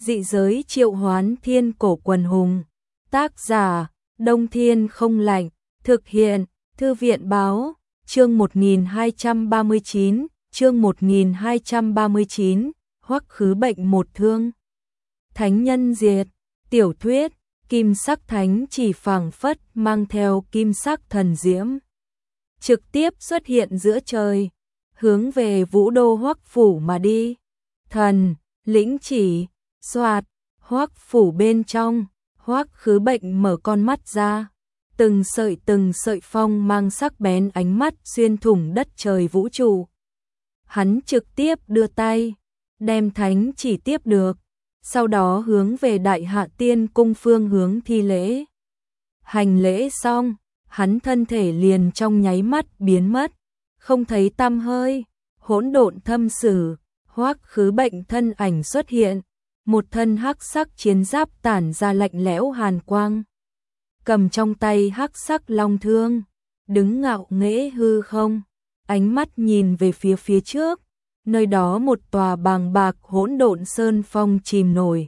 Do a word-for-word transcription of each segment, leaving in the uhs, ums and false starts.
Dị giới triệu hoán thiên cổ quần hùng. Tác giả, Đông Thiên không lạnh. Thực hiện, Thư viện báo. Chương một nghìn hai trăm ba mươi chín, chương một nghìn hai trăm ba mươi chín, hoắc khứ bệnh một thương. Thánh nhân diệt, tiểu thuyết, kim sắc thánh chỉ phảng phất mang theo kim sắc thần diễm. Trực tiếp xuất hiện giữa trời, hướng về vũ đô hoắc phủ mà đi. Thần, lĩnh chỉ, xoạt, hoắc phủ bên trong, hoắc khứ bệnh mở con mắt ra. Từng sợi từng sợi phong mang sắc bén ánh mắt xuyên thủng đất trời vũ trụ. Hắn trực tiếp đưa tay, đem thánh chỉ tiếp được, sau đó hướng về Đại Hạ Tiên cung phương hướng thi lễ. Hành lễ xong, hắn thân thể liền trong nháy mắt biến mất, không thấy tăm hơi. Hỗn độn thâm sử, hoắc khứ bệnh thân ảnh xuất hiện, một thân hắc sắc chiến giáp tản ra lạnh lẽo hàn quang. Cầm trong tay hắc sắc long thương, đứng ngạo nghễ hư không, ánh mắt nhìn về phía phía trước, nơi đó một tòa bàng bạc hỗn độn sơn phong chìm nổi.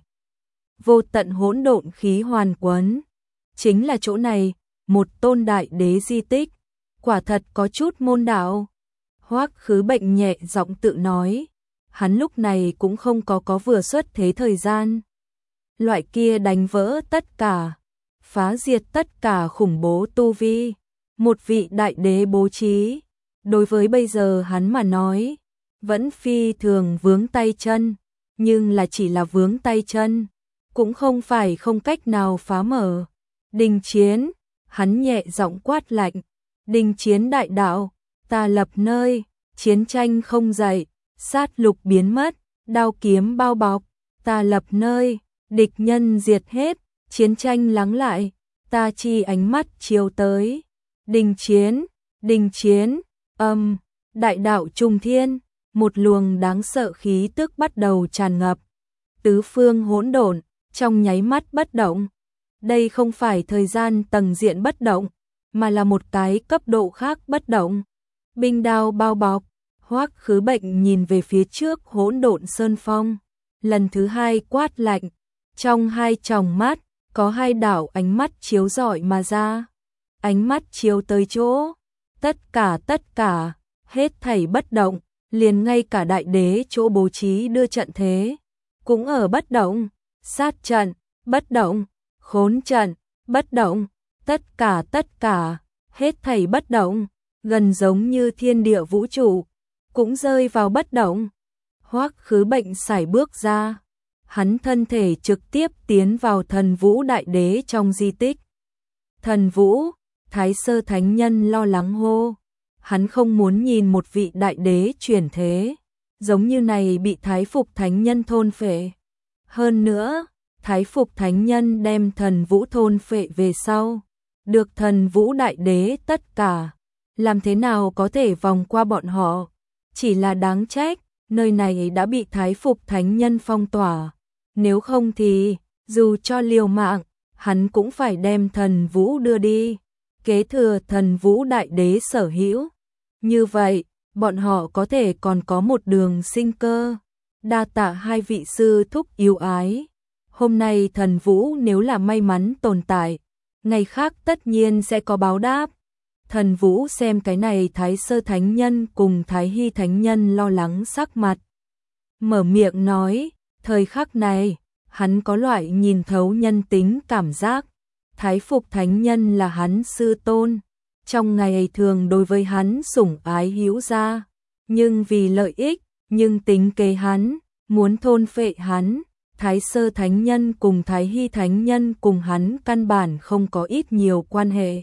Vô tận hỗn độn khí hoàn quấn, chính là chỗ này, một tôn đại đế di tích, quả thật có chút môn đạo. Hoắc khứ bệnh nhẹ giọng tự nói, hắn lúc này cũng không có có vừa xuất thế thời gian. Loại kia đánh vỡ tất cả, phá diệt tất cả khủng bố tu vi, một vị đại đế bố trí, đối với bây giờ hắn mà nói, vẫn phi thường vướng tay chân, nhưng là chỉ là vướng tay chân, cũng không phải không cách nào phá mở. Đình chiến, hắn nhẹ giọng quát lạnh, đình chiến đại đạo, ta lập nơi, chiến tranh không dậy, sát lục biến mất, đao kiếm bao bọc, ta lập nơi, địch nhân diệt hết, chiến tranh lắng lại, ta chi ánh mắt chiếu tới. Đình chiến, đình chiến, âm, đại đạo trùng thiên, một luồng đáng sợ khí tức bắt đầu tràn ngập. Tứ phương hỗn độn, trong nháy mắt bất động. Đây không phải thời gian tầng diện bất động, mà là một cái cấp độ khác bất động. Binh đao bao bọc, hoắc khứ bệnh nhìn về phía trước hỗn độn sơn phong, lần thứ hai quát lạnh, trong hai tròng mắt có hai đạo ánh mắt chiếu rọi mà ra. Ánh mắt chiếu tới chỗ, tất cả tất cả, hết thảy bất động, liền ngay cả đại đế chỗ bố trí đưa trận thế, cũng ở bất động, sát trận, bất động, khốn trận, bất động, tất cả tất cả, hết thảy bất động, gần giống như thiên địa vũ trụ, cũng rơi vào bất động. Hoắc khứ bệnh sải bước ra, hắn thân thể trực tiếp tiến vào thần vũ đại đế trong di tích. Thần vũ, Thái Sơ Thánh Nhân lo lắng hô, hắn không muốn nhìn một vị đại đế chuyển thế, giống như này bị Thái Phục Thánh Nhân thôn phệ. Hơn nữa, Thái Phục Thánh Nhân đem thần vũ thôn phệ về sau, được thần vũ đại đế tất cả, làm thế nào có thể vòng qua bọn họ, chỉ là đáng trách, nơi này đã bị Thái Phục Thánh Nhân phong tỏa, nếu không thì, dù cho liều mạng, hắn cũng phải đem thần vũ đưa đi, kế thừa thần vũ đại đế sở hữu. Như vậy, bọn họ có thể còn có một đường sinh cơ. Đa tạ hai vị sư thúc yêu ái. Hôm nay thần vũ nếu là may mắn tồn tại, ngày khác tất nhiên sẽ có báo đáp. Thần vũ xem cái này Thái Sơ Thánh Nhân cùng Thái Hy Thánh Nhân lo lắng sắc mặt, mở miệng nói, thời khắc này, hắn có loại nhìn thấu nhân tính cảm giác. Thái Phục Thánh Nhân là hắn sư tôn, trong ngày thường đối với hắn sủng ái hữu gia, nhưng vì lợi ích, nhưng tính kế hắn, muốn thôn phệ hắn. Thái Sơ Thánh Nhân cùng Thái Hy Thánh Nhân cùng hắn căn bản không có ít nhiều quan hệ,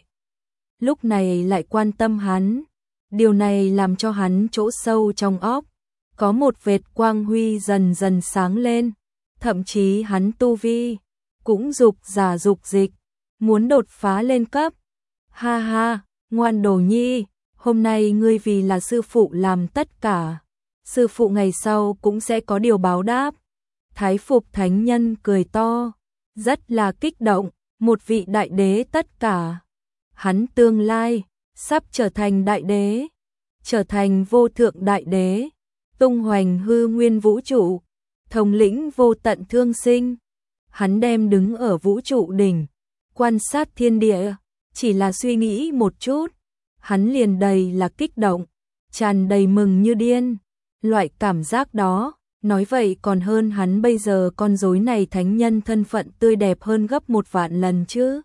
lúc này lại quan tâm hắn, điều này làm cho hắn chỗ sâu trong óc có một vệt quang huy dần dần sáng lên, thậm chí hắn tu vi cũng dục giả dục dịch, muốn đột phá lên cấp. Ha ha, ngoan đồ nhi, hôm nay ngươi vì là sư phụ làm tất cả, sư phụ ngày sau cũng sẽ có điều báo đáp. Thái Phục Thánh Nhân cười to, rất là kích động, một vị đại đế tất cả. Hắn tương lai, sắp trở thành đại đế, trở thành vô thượng đại đế, tung hoành hư nguyên vũ trụ. thống lĩnh vô tận thương sinh. Hắn đem đứng ở vũ trụ đỉnh, quan sát thiên địa, chỉ là suy nghĩ một chút, hắn liền đầy là kích động, tràn đầy mừng như điên. Loại cảm giác đó, nói vậy còn hơn hắn bây giờ con rối này thánh nhân thân phận tươi đẹp hơn gấp một vạn lần chứ.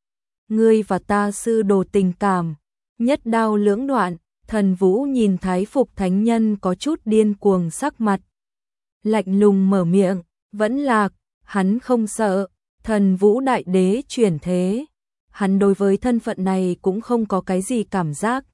Ngươi và ta sư đồ tình cảm, nhất đao lưỡng đoạn. Thần Vũ nhìn Thái Phục thánh nhân có chút điên cuồng sắc mặt, lạnh lùng mở miệng, vẫn lạc, hắn không sợ. Thần Vũ đại đế chuyển thế, hắn đối với thân phận này cũng không có cái gì cảm giác.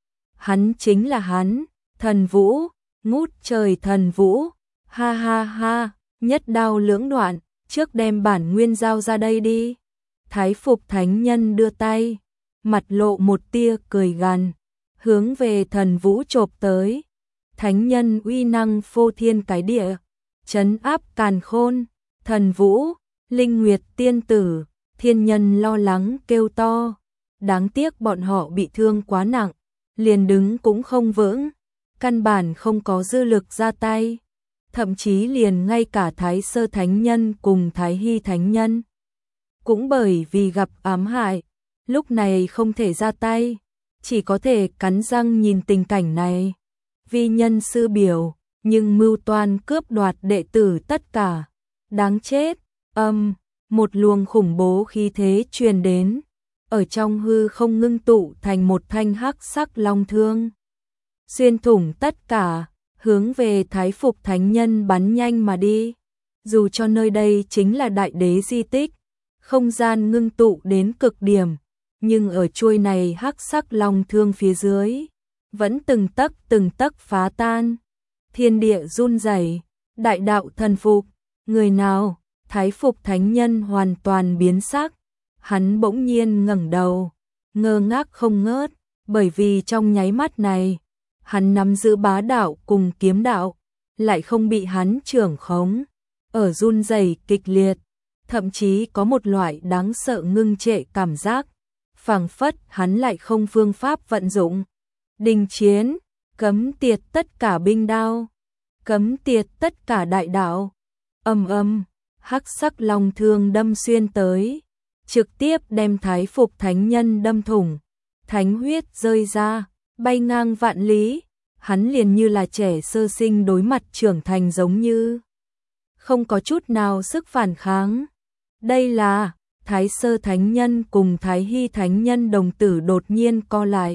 Hắn chính là hắn, Thần Vũ, ngút trời Thần Vũ, ha ha ha, nhất đao lưỡng đoạn, trước đem bản nguyên giao ra đây đi. Thái Phục thánh nhân đưa tay, mặt lộ một tia cười gằn, hướng về Thần Vũ chộp tới. Thánh nhân uy năng phô thiên cái địa, trấn áp càn khôn. Thần Vũ, Linh Nguyệt tiên tử, thiên nhân lo lắng kêu to. Đáng tiếc bọn họ bị thương quá nặng, liền đứng cũng không vững, căn bản không có dư lực ra tay. Thậm chí liền ngay cả Thái Sơ thánh nhân cùng Thái Hy thánh nhân cũng bởi vì gặp ám hại, lúc này không thể ra tay, chỉ có thể cắn răng nhìn tình cảnh này. Vi nhân sư biểu, nhưng mưu toan cướp đoạt đệ tử tất cả. Đáng chết, âm, một luồng khủng bố khí thế truyền đến, ở trong hư không ngưng tụ thành một thanh hắc sắc long thương. Xuyên thủng tất cả, hướng về Thái Phục thánh nhân bắn nhanh mà đi. Dù cho nơi đây chính là đại đế di tích, không gian ngưng tụ đến cực điểm, nhưng ở chuôi này hắc sắc long thương phía dưới, vẫn từng tấc từng tấc phá tan. Thiên địa run rẩy, đại đạo thần phục, người nào? Thái Phục thánh nhân hoàn toàn biến sắc, hắn bỗng nhiên ngẩng đầu, ngơ ngác không ngớt, bởi vì trong nháy mắt này, hắn nắm giữ bá đạo cùng kiếm đạo, lại không bị hắn trưởng khống, ở run rẩy kịch liệt, thậm chí có một loại đáng sợ ngưng trệ cảm giác, phảng phất hắn lại không phương pháp vận dụng. Đình chiến, cấm tiệt tất cả binh đao, cấm tiệt tất cả đại đạo. Ầm ầm, hắc sắc long thương đâm xuyên tới, trực tiếp đem Thái Phục thánh nhân đâm thủng, thánh huyết rơi ra, bay ngang vạn lý. Hắn liền như là trẻ sơ sinh đối mặt trưởng thành giống như không có chút nào sức phản kháng. Đây là Thái Sơ thánh nhân cùng Thái Hy thánh nhân đồng tử đột nhiên co lại,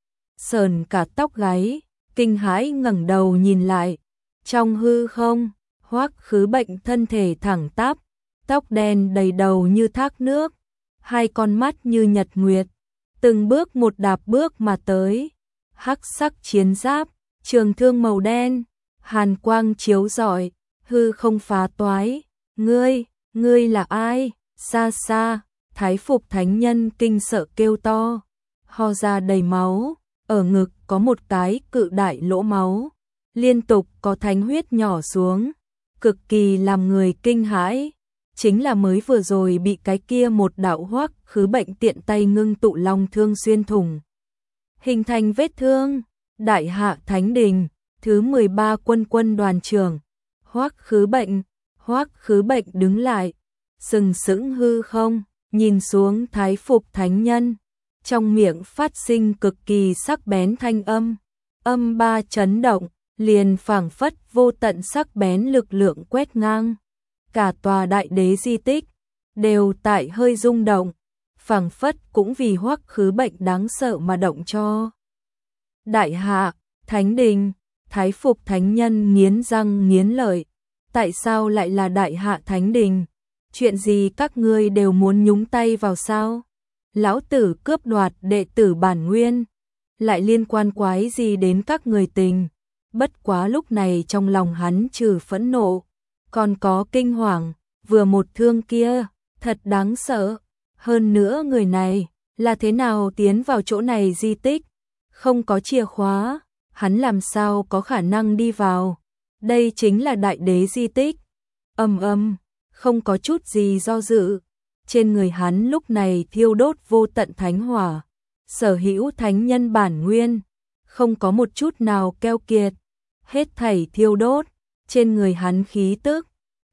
sờn cả tóc gáy, kinh hãi ngẩng đầu nhìn lại. Trong hư không, Hoắc Khứ Bệnh thân thể thẳng tắp, tóc đen đầy đầu như thác nước, hai con mắt như nhật nguyệt, từng bước một đạp bước mà tới. Hắc sắc chiến giáp, trường thương màu đen, hàn quang chiếu rọi, hư không phá toái. Ngươi, ngươi là ai? Xa xa, Thái Phục thánh nhân kinh sợ kêu to, ho ra đầy máu, ở ngực có một cái cự đại lỗ máu, liên tục có thánh huyết nhỏ xuống, cực kỳ làm người kinh hãi. Chính là mới vừa rồi bị cái kia một đạo Hoắc Khứ Bệnh tiện tay ngưng tụ long thương xuyên thủng, hình thành vết thương. Đại Hạ Thánh Đình, thứ mười ba quân quân đoàn trưởng, Hoắc Khứ Bệnh. Hoắc Khứ Bệnh đứng lại, sừng sững hư không, nhìn xuống Thái Phục thánh nhân, trong miệng phát sinh cực kỳ sắc bén thanh âm, âm ba chấn động, liền phảng phất vô tận sắc bén lực lượng quét ngang. Cả tòa đại đế di tích đều tại hơi rung động, phảng phất cũng vì Hoắc Khứ Bệnh đáng sợ mà động cho. Đại Hạ Thánh Đình, Thái Phục thánh nhân nghiến răng nghiến lợi, tại sao lại là Đại Hạ Thánh Đình? Chuyện gì các ngươi đều muốn nhúng tay vào sao? Lão tử cướp đoạt đệ tử bản nguyên, lại liên quan quái gì đến các người tình? Bất quá lúc này trong lòng hắn trừ phẫn nộ, còn có kinh hoàng, vừa một thương kia, thật đáng sợ. Hơn nữa người này, là thế nào tiến vào chỗ này di tích? Không có chìa khóa, hắn làm sao có khả năng đi vào? Đây chính là đại đế di tích. Ầm ầm, không có chút gì do dự. Trên người hắn lúc này thiêu đốt vô tận thánh hỏa, sở hữu thánh nhân bản nguyên, không có một chút nào keo kiệt, hết thảy thiêu đốt. Trên người hắn khí tức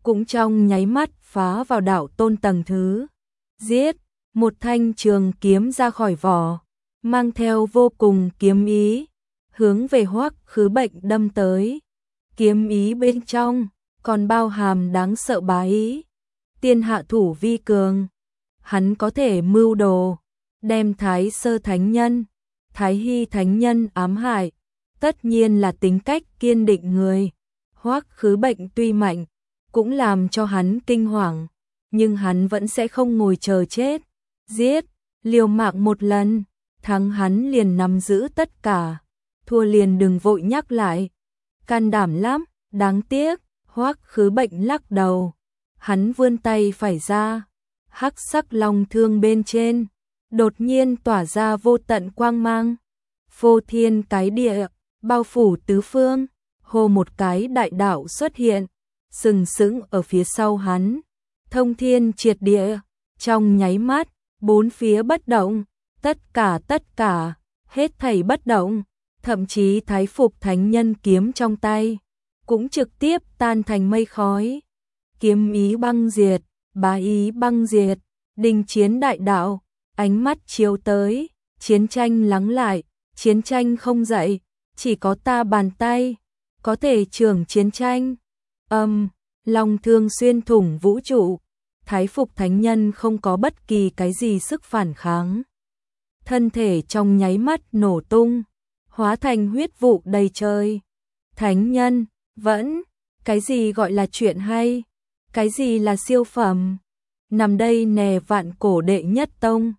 cũng trong nháy mắt phá vào đạo tôn tầng thứ. Giết, một thanh trường kiếm ra khỏi vỏ, mang theo vô cùng kiếm ý, hướng về Hoắc Khứ Bệnh đâm tới. Kiếm ý bên trong còn bao hàm đáng sợ bá ý. Tiên hạ thủ vi cường, hắn có thể mưu đồ, đem Thái Sơ Thánh Nhân, Thái Hy Thánh Nhân ám hại, tất nhiên là tính cách kiên định người. Hoắc Khứ Bệnh tuy mạnh, cũng làm cho hắn kinh hoàng, nhưng hắn vẫn sẽ không ngồi chờ chết. Giết, liều mạng một lần, thắng hắn liền nắm giữ tất cả, thua liền đừng vội nhắc lại. Can đảm lắm, đáng tiếc. Hoắc Khứ Bệnh lắc đầu, hắn vươn tay phải ra, hắc sắc long thương bên trên đột nhiên tỏa ra vô tận quang mang, phô thiên cái địa, bao phủ tứ phương. Hô một cái đại đạo xuất hiện, sừng sững ở phía sau hắn, thông thiên triệt địa. Trong nháy mắt, bốn phía bất động, tất cả tất cả, hết thảy bất động, thậm chí Thái Phục Thánh Nhân kiếm trong tay cũng trực tiếp tan thành mây khói. Kiếm ý băng diệt, bá ý băng diệt, đình chiến đại đạo, ánh mắt chiếu tới, chiến tranh lắng lại, chiến tranh không dậy, chỉ có ta bàn tay có thể trưởng chiến tranh. Âm, um, long thương xuyên thủng vũ trụ, Thái Phục Thánh Nhân không có bất kỳ cái gì sức phản kháng. Thân thể trong nháy mắt nổ tung, hóa thành huyết vụ đầy trời. Thánh Nhân, vẫn, cái gì gọi là chuyện hay, cái gì là siêu phẩm. Nằm đây nè vạn cổ đệ nhất tông,